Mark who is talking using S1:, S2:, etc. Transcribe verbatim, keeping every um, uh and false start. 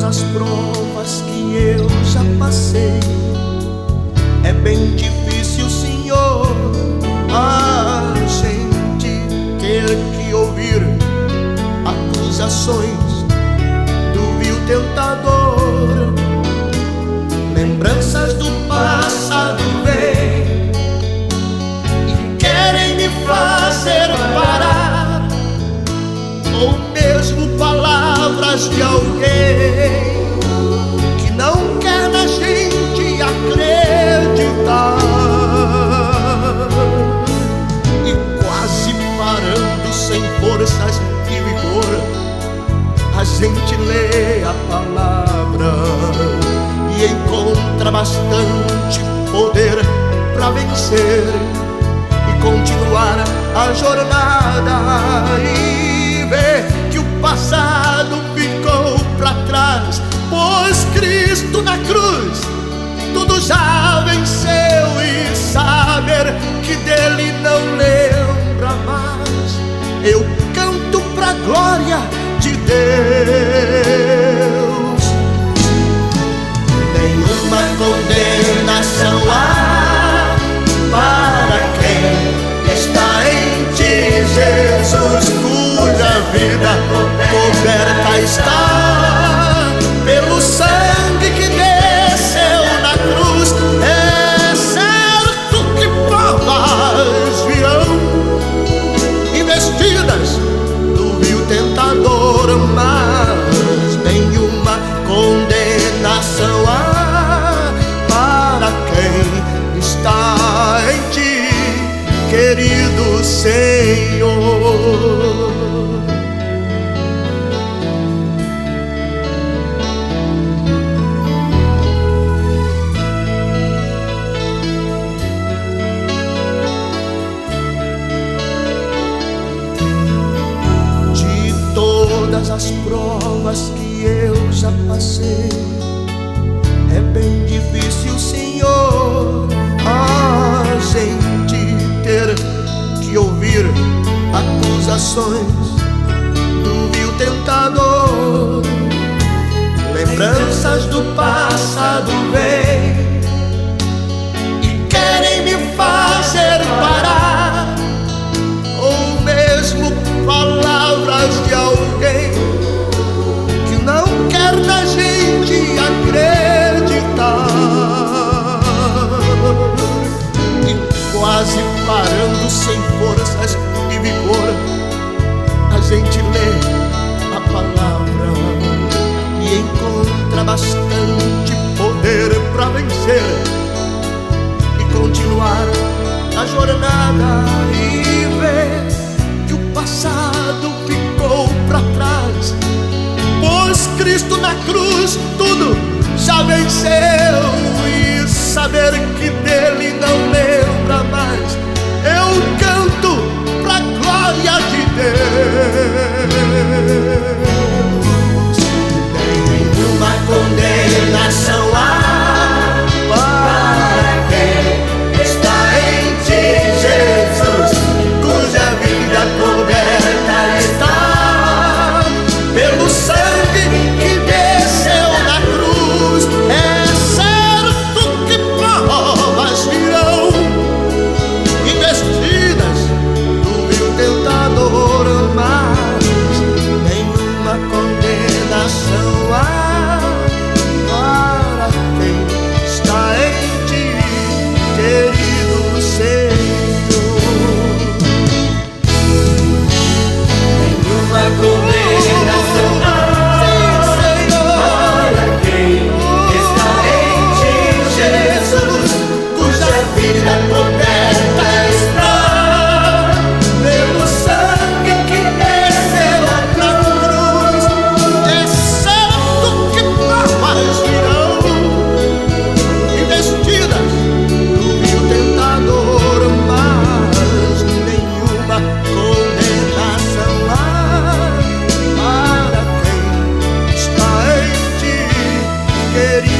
S1: as provas que eu já passei, é bem difícil, Senhor, a gente ter que ouvir acusações do vil tentador. Lembranças do passado vêm e querem me fazer parar, ou mesmo palavras de alguém que não quer na gente acreditar. E quase parando sem forças e vigor, a gente lê a palavra e encontra bastante poder para vencer e continuar a jornada, e ver que o passado ficou para trás, pois Cristo na cruz tudo já venceu, e saber que dele não lembra mais. Eu canto pra glória de Deus. Nenhuma condenação há para quem está em ti, Jesus, cuja vida coberta está pelo sangue que desceu na cruz. É certo que provas virão investidas do vil tentador, mas nenhuma condenação há para quem está em ti, querido Senhor. De todas as provas que eu já passei, é bem difícil, Senhor, a gente ter que ouvir acusações do vil tentador. Lembranças do passado vêm e querem me fazer parar, ou mesmo palavras de alguém que não quer na gente acreditar. E quase parando sem forças e vigor, a gente lê a palavra e encontra bastante poder para vencer e continuar a jornada, e ver que o passado ficou para trás, pois Cristo na cruz tudo já venceu, e saber que dele não lembra mais. Eu canto pra glória de Deus. Nenhuma condenação há para quem está em ti, Jesus, cuja vida coberta está pelo sangue que desceu na cruz. É certo que provas virão investidas do vil tentador, mas nenhuma condenação há para quem está em ti, querido Senhor. Nenhuma condenação há para quem está em ti, Jesus, cuja vida coberta está pelo sangue que desceu na cruz. É certo que provas virão investidas do vil tentador, mas nenhuma condenação há para quem está em ti, querido